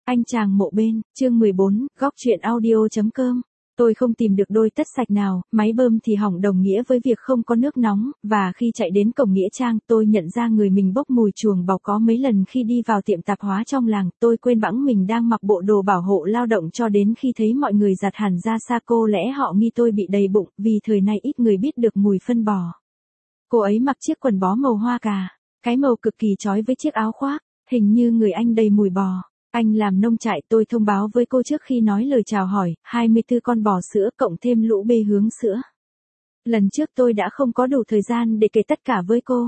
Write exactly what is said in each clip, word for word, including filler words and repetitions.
Anh chàng mộ bên, chương mười bốn, góc truyện audio.com. Tôi không tìm được đôi tất sạch nào, máy bơm thì hỏng đồng nghĩa với việc không có nước nóng, và khi chạy đến cổng nghĩa trang tôi nhận ra người mình bốc mùi chuồng bọc. Có mấy lần khi đi vào tiệm tạp hóa trong làng, tôi quên bẵng mình đang mặc bộ đồ bảo hộ lao động cho đến khi thấy mọi người giặt hẳn ra xa. Cô lẽ họ nghi tôi bị đầy bụng, vì thời nay ít người biết được mùi phân bò. Cô ấy mặc chiếc quần bó màu hoa cà, cái màu cực kỳ chói với chiếc áo khoác, hình như người anh đầy mùi bò. Anh làm nông trại. Tôi thông báo với cô trước khi nói lời chào hỏi, hai mươi tư con bò sữa cộng thêm lũ bê hướng sữa. Lần trước tôi đã không có đủ thời gian để kể tất cả với cô.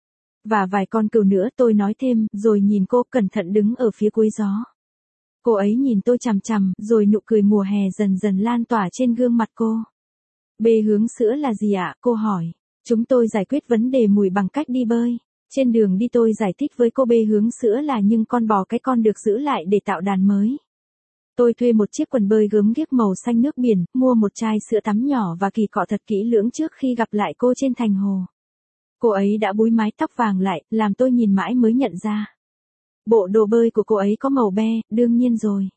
Và vài con cừu nữa, tôi nói thêm, rồi nhìn cô cẩn thận đứng ở phía cuối gió. Cô ấy nhìn tôi chằm chằm, rồi nụ cười mùa hè dần dần lan tỏa trên gương mặt cô. Bê hướng sữa là gì ạ? Cô hỏi. Chúng tôi giải quyết vấn đề mùi bằng cách đi bơi. Trên đường đi tôi giải thích với cô bê hướng sữa là những con bò cái con được giữ lại để tạo đàn mới. Tôi thuê một chiếc quần bơi gớm ghiếc màu xanh nước biển, mua một chai sữa tắm nhỏ và kỳ cọ thật kỹ lưỡng trước khi gặp lại cô trên thành hồ. Cô ấy đã búi mái tóc vàng lại, làm tôi nhìn mãi mới nhận ra. Bộ đồ bơi của cô ấy có màu be, đương nhiên rồi.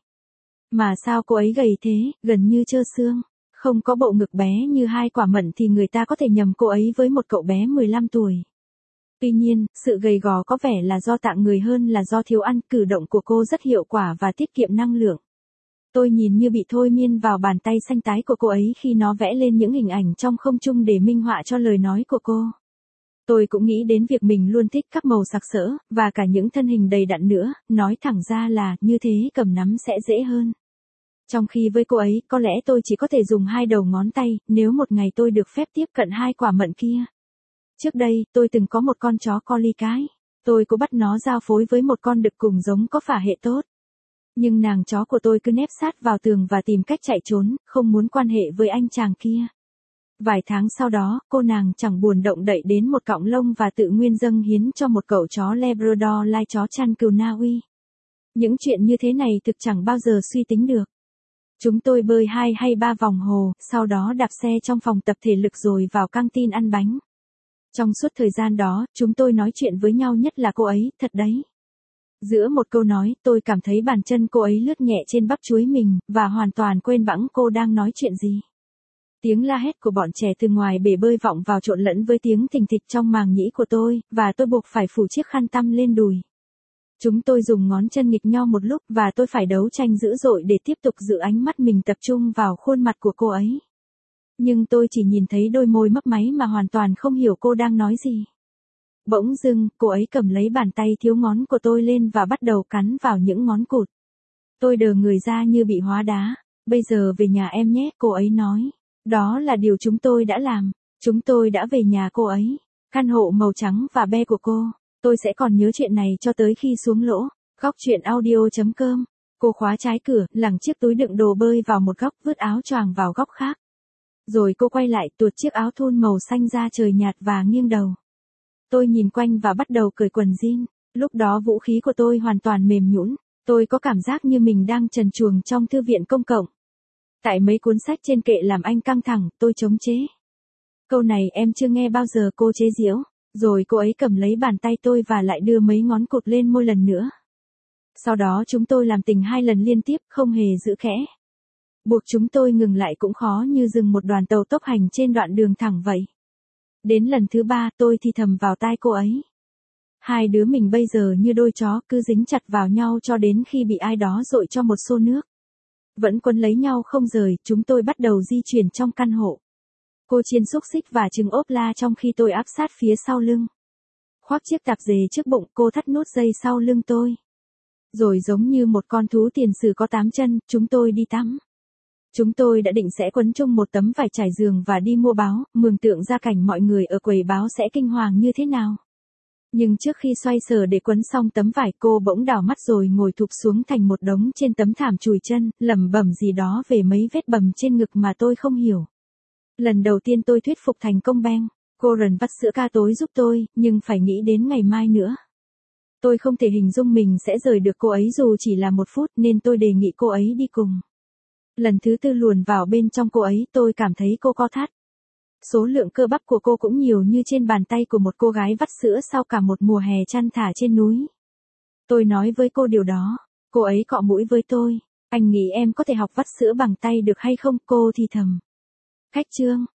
Mà sao cô ấy gầy thế, gần như trơ xương. Không có bộ ngực bé như hai quả mận thì người ta có thể nhầm cô ấy với một cậu bé mười lăm tuổi. Tuy nhiên, sự gầy gò có vẻ là do tạng người hơn là do thiếu ăn. Cử động của cô rất hiệu quả và tiết kiệm năng lượng. Tôi nhìn như bị thôi miên vào bàn tay xanh tái của cô ấy khi nó vẽ lên những hình ảnh trong không trung để minh họa cho lời nói của cô. Tôi cũng nghĩ đến việc mình luôn thích các màu sặc sỡ, và cả những thân hình đầy đặn nữa, nói thẳng ra là, như thế cầm nắm sẽ dễ hơn. Trong khi với cô ấy, có lẽ tôi chỉ có thể dùng hai đầu ngón tay, nếu một ngày tôi được phép tiếp cận hai quả mận kia. Trước đây, tôi từng có một con chó collie cái. Tôi cố bắt nó giao phối với một con đực cùng giống có phả hệ tốt. Nhưng nàng chó của tôi cứ nép sát vào tường và tìm cách chạy trốn, không muốn quan hệ với anh chàng kia. Vài tháng sau đó, cô nàng chẳng buồn động đậy đến một cọng lông và tự nguyên dâng hiến cho một cậu chó Labrador lai chó chăn cừu Na Uy. Những chuyện như thế này thực chẳng bao giờ suy tính được. Chúng tôi bơi hai hay ba vòng hồ, sau đó đạp xe trong phòng tập thể lực rồi vào căng tin ăn bánh. Trong suốt thời gian đó, chúng tôi nói chuyện với nhau, nhất là cô ấy, thật đấy. Giữa một câu nói, tôi cảm thấy bàn chân cô ấy lướt nhẹ trên bắp chuối mình, và hoàn toàn quên bẵng cô đang nói chuyện gì. Tiếng la hét của bọn trẻ từ ngoài bể bơi vọng vào trộn lẫn với tiếng thình thịch trong màng nhĩ của tôi, và tôi buộc phải phủ chiếc khăn tăm lên đùi. Chúng tôi dùng ngón chân nghịch nhau một lúc, và tôi phải đấu tranh dữ dội để tiếp tục giữ ánh mắt mình tập trung vào khuôn mặt của cô ấy. Nhưng tôi chỉ nhìn thấy đôi môi mấp máy mà hoàn toàn không hiểu cô đang nói gì. Bỗng dưng, cô ấy cầm lấy bàn tay thiếu ngón của tôi lên và bắt đầu cắn vào những ngón cụt. Tôi đờ người ra như bị hóa đá. Bây giờ về nhà em nhé, cô ấy nói. Đó là điều chúng tôi đã làm. Chúng tôi đã về nhà cô ấy. Căn hộ màu trắng và be của cô. Tôi sẽ còn nhớ chuyện này cho tới khi xuống lỗ. Góc truyện audio.com. Cô khóa trái cửa, lẳng chiếc túi đựng đồ bơi vào một góc, vứt áo choàng vào góc khác. Rồi cô quay lại, tuột chiếc áo thun màu xanh da trời nhạt và nghiêng đầu. Tôi nhìn quanh và bắt đầu cởi quần jean. Lúc đó vũ khí của tôi hoàn toàn mềm nhũn. Tôi có cảm giác như mình đang trần truồng trong thư viện công cộng. Tại mấy cuốn sách trên kệ làm anh căng thẳng, tôi chống chế. Câu này em chưa nghe bao giờ, cô chế giễu. Rồi cô ấy cầm lấy bàn tay tôi và lại đưa mấy ngón cụt lên môi lần nữa. Sau đó chúng tôi làm tình hai lần liên tiếp, không hề giữ khẽ. Buộc chúng tôi ngừng lại cũng khó như dừng một đoàn tàu tốc hành trên đoạn đường thẳng vậy. Đến lần thứ ba, tôi thì thầm vào tai cô ấy. Hai đứa mình bây giờ như đôi chó, cứ dính chặt vào nhau cho đến khi bị ai đó dội cho một xô nước. Vẫn quấn lấy nhau không rời, chúng tôi bắt đầu di chuyển trong căn hộ. Cô chiên xúc xích và trứng ốp la trong khi tôi áp sát phía sau lưng. Khoác chiếc tạp dề trước bụng, cô thắt nút dây sau lưng tôi. Rồi giống như một con thú tiền sử có tám chân, chúng tôi đi tắm. Chúng tôi đã định sẽ quấn chung một tấm vải trải giường và đi mua báo, mường tượng ra cảnh mọi người ở quầy báo sẽ kinh hoàng như thế nào. Nhưng trước khi xoay sở để quấn xong tấm vải, cô bỗng đảo mắt rồi ngồi thụp xuống thành một đống trên tấm thảm chùi chân, lẩm bẩm gì đó về mấy vết bầm trên ngực mà tôi không hiểu. Lần đầu tiên tôi thuyết phục thành công beng. Cô rần vắt sữa ca tối giúp tôi, nhưng phải nghĩ đến ngày mai nữa. Tôi không thể hình dung mình sẽ rời được cô ấy dù chỉ là một phút, nên tôi đề nghị cô ấy đi cùng. Lần thứ tư luồn vào bên trong cô ấy, tôi cảm thấy cô co thắt. Số lượng cơ bắp của cô cũng nhiều như trên bàn tay của một cô gái vắt sữa sau cả một mùa hè chăn thả trên núi. Tôi nói với cô điều đó. Cô ấy cọ mũi với tôi. Anh nghĩ em có thể học vắt sữa bằng tay được hay không? Cô thì thầm. Khách Trương,